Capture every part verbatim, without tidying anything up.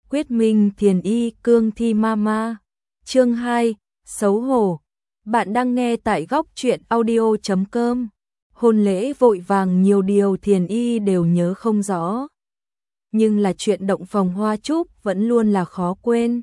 Quyết Minh Thiền Y Cương Thi Mama. Chương hai, xấu hổ. Bạn đang nghe tại góc truyện audio chấm com. Hôn lễ vội vàng, nhiều điều Thiền Y đều nhớ không rõ. Nhưng là chuyện động phòng hoa chúc vẫn luôn là khó quên.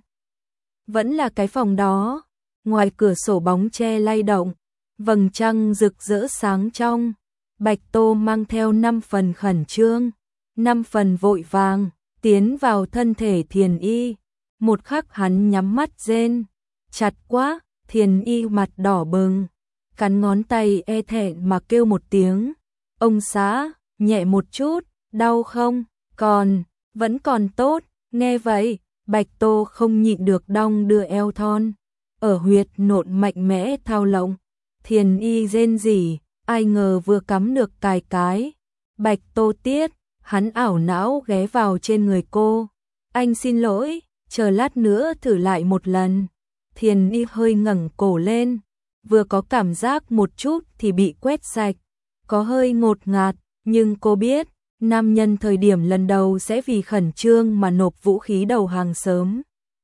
Vẫn là cái phòng đó, ngoài cửa sổ bóng tre lay động, vầng trăng rực rỡ sáng trong. Bạch Tô mang theo năm phần khẩn trương, năm phần vội vàng, tiến vào thân thể Thiền Y. Một khắc hắn nhắm mắt rên, chặt quá. Thiền Y mặt đỏ bừng, cắn ngón tay e thẹn mà kêu một tiếng. Ông xã, nhẹ một chút, đau không? Còn, vẫn còn tốt. Nghe vậy, Bạch Tô không nhịn được đong đưa eo thon, ở huyệt nộn mạnh mẽ thao lộng. Thiền Y rên rỉ, ai ngờ vừa cắm được cài cái. Bạch Tô tiết, hắn ảo não ghé vào trên người cô. Anh xin lỗi, chờ lát nữa thử lại một lần. Thiền Y hơi ngẩng cổ lên, vừa có cảm giác một chút thì bị quét sạch, có hơi ngột ngạt, nhưng cô biết, nam nhân thời điểm lần đầu sẽ vì khẩn trương mà nộp vũ khí đầu hàng sớm.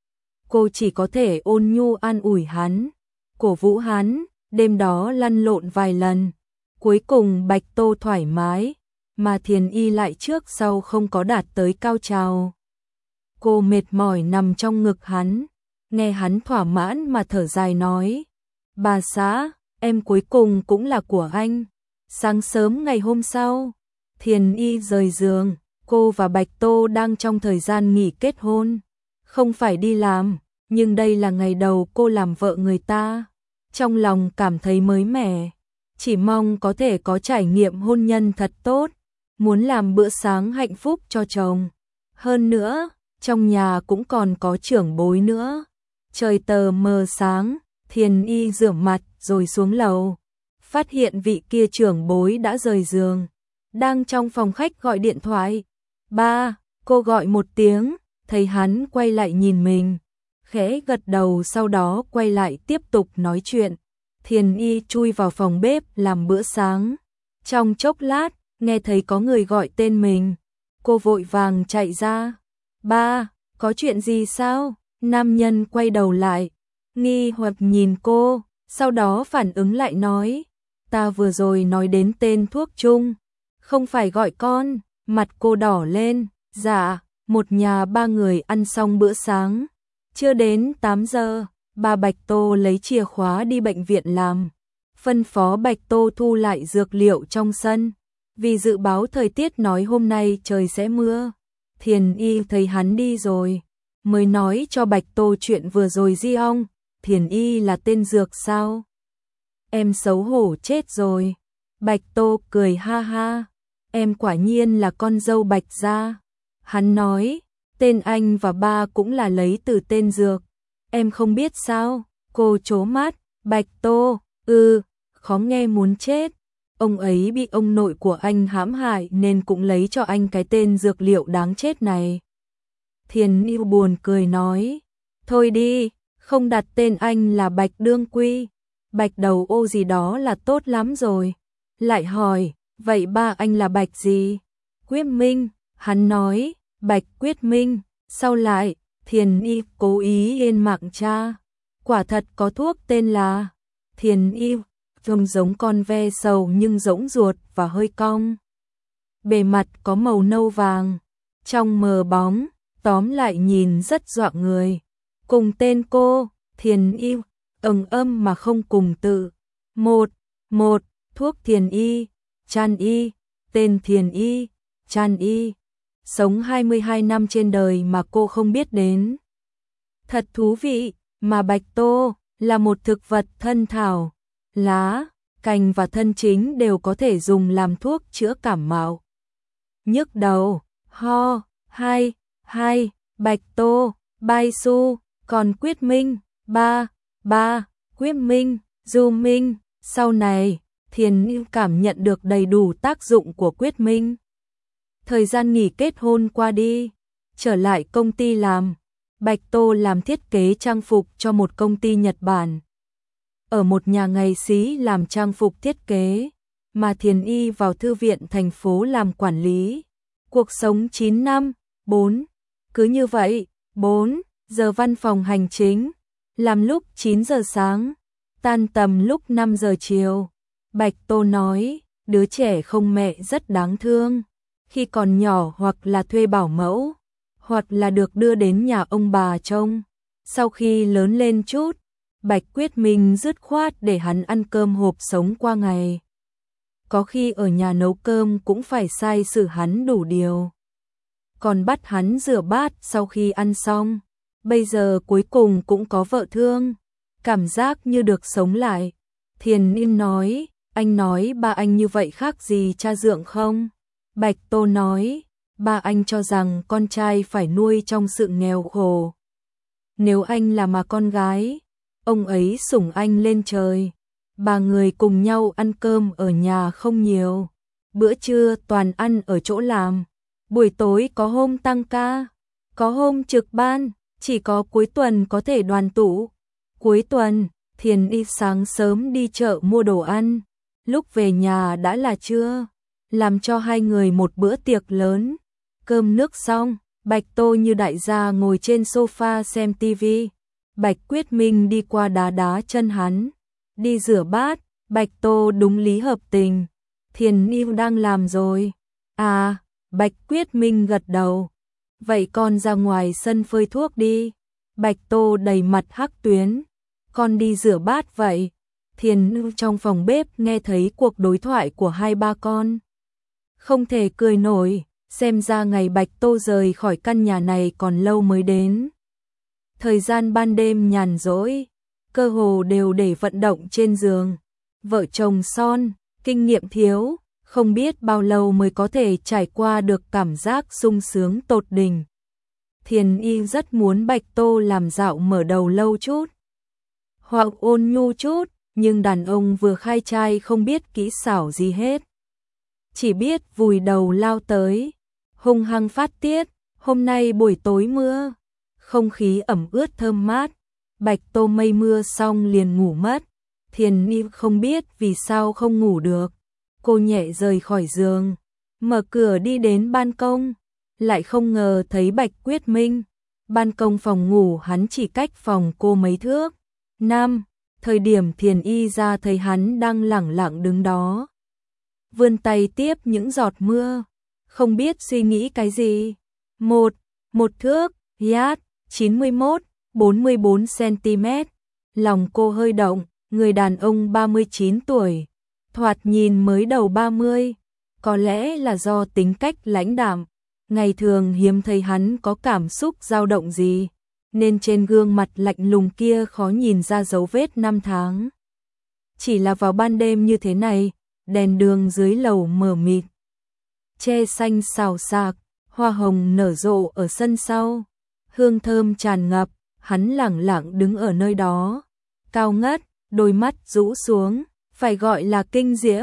Cô chỉ có thể ôn nhu an ủi hắn, cổ vũ hắn, đêm đó lăn lộn vài lần. Cuối cùng Bạch Tô thoải mái, mà Thiền Y lại trước sau không có đạt tới cao trào. Cô mệt mỏi nằm trong ngực hắn, nghe hắn thỏa mãn mà thở dài nói, bà xã, em cuối cùng cũng là của anh. Sáng sớm ngày hôm sau, Thiền Y rời giường, cô và Bạch Tô đang trong thời gian nghỉ kết hôn, không phải đi làm, nhưng đây là ngày đầu cô làm vợ người ta, trong lòng cảm thấy mới mẻ, chỉ mong có thể có trải nghiệm hôn nhân thật tốt, muốn làm bữa sáng hạnh phúc cho chồng. Hơn nữa, trong nhà cũng còn có trưởng bối nữa. Trời tờ mờ sáng, Thiền Y rửa mặt rồi xuống lầu, phát hiện vị kia trưởng bối đã rời giường, đang trong phòng khách gọi điện thoại. Ba, cô gọi một tiếng, thấy hắn quay lại nhìn mình, khẽ gật đầu, sau đó quay lại tiếp tục nói chuyện. Thiền Y chui vào phòng bếp làm bữa sáng. Trong chốc lát, nghe thấy có người gọi tên mình, cô vội vàng chạy ra. Ba, có chuyện gì sao? Nam nhân quay đầu lại, nghi hoặc nhìn cô, sau đó phản ứng lại nói, ta vừa rồi nói đến tên thuốc chung, không phải gọi con. Mặt cô đỏ lên, dạ, một nhà ba người ăn xong bữa sáng, chưa đến tám giờ, bà Bạch Tô lấy chìa khóa đi bệnh viện làm, phân phó Bạch Tô thu lại dược liệu trong sân, vì dự báo thời tiết nói hôm nay trời sẽ mưa. Thiền Y thấy hắn đi rồi, mới nói cho Bạch Tô chuyện vừa rồi. Di ong, Thiền Y là tên dược sao? Em xấu hổ chết rồi. Bạch Tô cười ha ha, em quả nhiên là con dâu Bạch gia. Hắn nói, tên anh và ba cũng là lấy từ tên dược, em không biết sao? Cô trố mắt. Bạch Tô, ừ, khó nghe muốn chết. Ông ấy bị ông nội của anh hãm hại nên cũng lấy cho anh cái tên dược liệu đáng chết này. Thiền Y buồn cười nói, thôi đi, không đặt tên anh là Bạch Đương Quy, Bạch đầu ô gì đó là tốt lắm rồi. Lại hỏi, vậy ba anh là Bạch gì? Quyết Minh. Hắn nói, Bạch Quyết Minh. Sau lại, Thiền Y cố ý yên mạng cha, quả thật có thuốc tên là Thiền Y, trông giống con ve sầu nhưng rỗng ruột và hơi cong. Bề mặt có màu nâu vàng, trong mờ bóng, tóm lại nhìn rất dọa người. Cùng tên cô, Thiền Y, ầng âm mà không cùng tự. Một, một, thuốc Thiền Y, Chan Y, tên Thiền Y, Chan Y. Sống hai mươi hai năm trên đời mà cô không biết đến. Thật thú vị, mà Bạch Tô là một thực vật thân thảo, lá, cành và thân chính đều có thể dùng làm thuốc chữa cảm mạo, nhức đầu, ho, hai, hai, Bạch Tô, Bai Su, còn Quyết Minh, ba, ba, Quyết Minh, Du Minh. Sau này, Thiền Y cảm nhận được đầy đủ tác dụng của Quyết Minh. Thời gian nghỉ kết hôn qua đi, trở lại công ty làm, Bạch Tô làm thiết kế trang phục cho một công ty Nhật Bản. Ở một nhà ngày xí làm trang phục thiết kế, mà Thiền Y vào thư viện thành phố làm quản lý. Cuộc sống chín năm, bốn. Cứ như vậy, bốn giờ văn phòng hành chính, làm lúc chín giờ sáng, tan tầm lúc năm giờ chiều. Bạch Tô nói, đứa trẻ không mẹ rất đáng thương, khi còn nhỏ hoặc là thuê bảo mẫu, hoặc là được đưa đến nhà ông bà trông. Sau khi lớn lên chút, Bạch quyết minh dứt khoát để hắn ăn cơm hộp sống qua ngày. Có khi ở nhà nấu cơm cũng phải sai xử hắn đủ điều. Còn bắt hắn rửa bát sau khi ăn xong. Bây giờ cuối cùng cũng có vợ thương, cảm giác như được sống lại. Thiền Ninh nói, anh nói ba anh như vậy khác gì cha dượng không? Bạch Tô nói, ba anh cho rằng con trai phải nuôi trong sự nghèo khổ. Nếu anh là mà con gái, ông ấy sủng anh lên trời. Ba người cùng nhau ăn cơm ở nhà không nhiều. Bữa trưa toàn ăn ở chỗ làm. Buổi tối có hôm tăng ca, có hôm trực ban, chỉ có cuối tuần có thể đoàn tụ. Cuối tuần, Thiền đi sáng sớm đi chợ mua đồ ăn. Lúc về nhà đã là trưa, làm cho hai người một bữa tiệc lớn. Cơm nước xong, Bạch Tô như đại gia ngồi trên sofa xem tivi. Bạch Quyết Minh đi qua đá đá chân hắn. Đi rửa bát, Bạch Tô đúng lý hợp tình. Thiền Niu đang làm rồi. À, Bạch Quyết Minh gật đầu. Vậy con ra ngoài sân phơi thuốc đi. Bạch Tô đầy mặt hắc tuyến. Con đi rửa bát vậy. Thiền Niu trong phòng bếp nghe thấy cuộc đối thoại của hai ba con. Không thể cười nổi, xem ra ngày Bạch Tô rời khỏi căn nhà này còn lâu mới đến. Thời gian ban đêm nhàn rỗi, cơ hồ đều để vận động trên giường. Vợ chồng son, kinh nghiệm thiếu, không biết bao lâu mới có thể trải qua được cảm giác sung sướng tột đỉnh. Thiền Y rất muốn Bạch Tô làm dạo mở đầu lâu chút, hoặc ôn nhu chút, nhưng đàn ông vừa khai trai không biết kỹ xảo gì hết. Chỉ biết vùi đầu lao tới, hung hăng phát tiết. Hôm nay buổi tối mưa, không khí ẩm ướt thơm mát. Bạch Tô mây mưa xong liền ngủ mất. Thiền Ni không biết vì sao không ngủ được. Cô nhẹ rời khỏi giường, mở cửa đi đến ban công, lại không ngờ thấy Bạch Quyết Minh. Ban công phòng ngủ hắn chỉ cách phòng cô mấy thước. Năm, thời điểm Thiền Y ra thấy hắn đang lẳng lặng đứng đó, vươn tay tiếp những giọt mưa, không biết suy nghĩ cái gì. Một, một thước, yard, chín mươi mốt, bốn mươi bốn xăng-ti-mét. Lòng cô hơi động, người đàn ông ba mươi chín tuổi, thoạt nhìn mới đầu ba mươi, có lẽ là do tính cách lãnh đạm, ngày thường hiếm thấy hắn có cảm xúc dao động gì, nên trên gương mặt lạnh lùng kia khó nhìn ra dấu vết năm tháng. Chỉ là vào ban đêm như thế này, đèn đường dưới lầu mờ mịt, tre xanh xào xạc, hoa hồng nở rộ ở sân sau, hương thơm tràn ngập. Hắn lẳng lặng đứng ở nơi đó, cao ngất, đôi mắt rũ xuống, phải gọi là kinh diễm.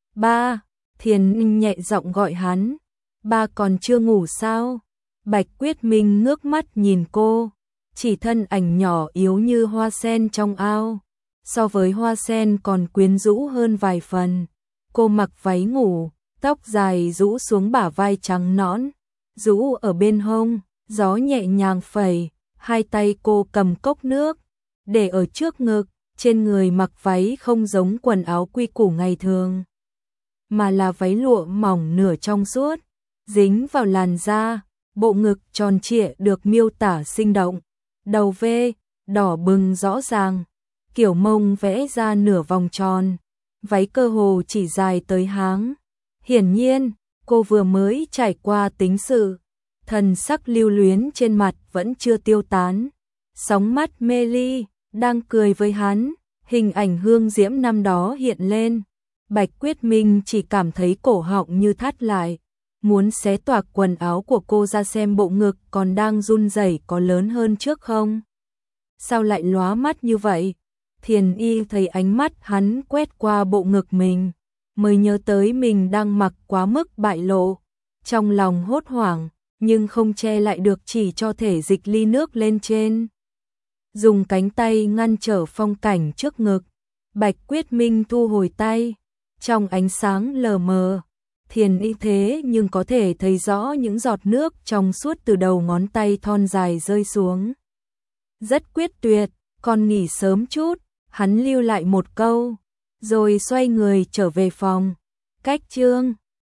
Ba, Thiền Ninh nhẹ giọng gọi hắn. Ba còn chưa ngủ sao? Bạch Quyết Minh ngước mắt nhìn cô, chỉ thân ảnh nhỏ yếu như hoa sen trong ao, so với hoa sen còn quyến rũ hơn vài phần. Cô mặc váy ngủ, tóc dài rũ xuống bả vai trắng nõn, rũ ở bên hông, gió nhẹ nhàng phẩy. Hai tay cô cầm cốc nước, để ở trước ngực, trên người mặc váy không giống quần áo quy củ ngày thường, mà là váy lụa mỏng nửa trong suốt, dính vào làn da, bộ ngực tròn trịa được miêu tả sinh động, đầu V, đỏ bừng rõ ràng, kiểu mông vẽ ra nửa vòng tròn, váy cơ hồ chỉ dài tới háng. Hiển nhiên, cô vừa mới trải qua tính sự. Thần sắc lưu luyến trên mặt vẫn chưa tiêu tán. Sóng mắt mê ly, đang cười với hắn, hình ảnh hương diễm năm đó hiện lên. Bạch Quyết Minh chỉ cảm thấy cổ họng như thắt lại, muốn xé toạc quần áo của cô ra xem bộ ngực còn đang run rẩy có lớn hơn trước không. Sao lại lóa mắt như vậy? Thiền Y thấy ánh mắt hắn quét qua bộ ngực mình, mới nhớ tới mình đang mặc quá mức bại lộ. Trong lòng hốt hoảng, nhưng không che lại được chỉ cho thể dịch ly nước lên trên. Dùng cánh tay ngăn trở phong cảnh trước ngực, Bạch Quyết Minh thu hồi tay, trong ánh sáng lờ mờ, Thiền Y thế nhưng có thể thấy rõ những giọt nước trong suốt từ đầu ngón tay thon dài rơi xuống. Rất quyết tuyệt, con nghỉ sớm chút, hắn lưu lại một câu, rồi xoay người trở về phòng. Cách chương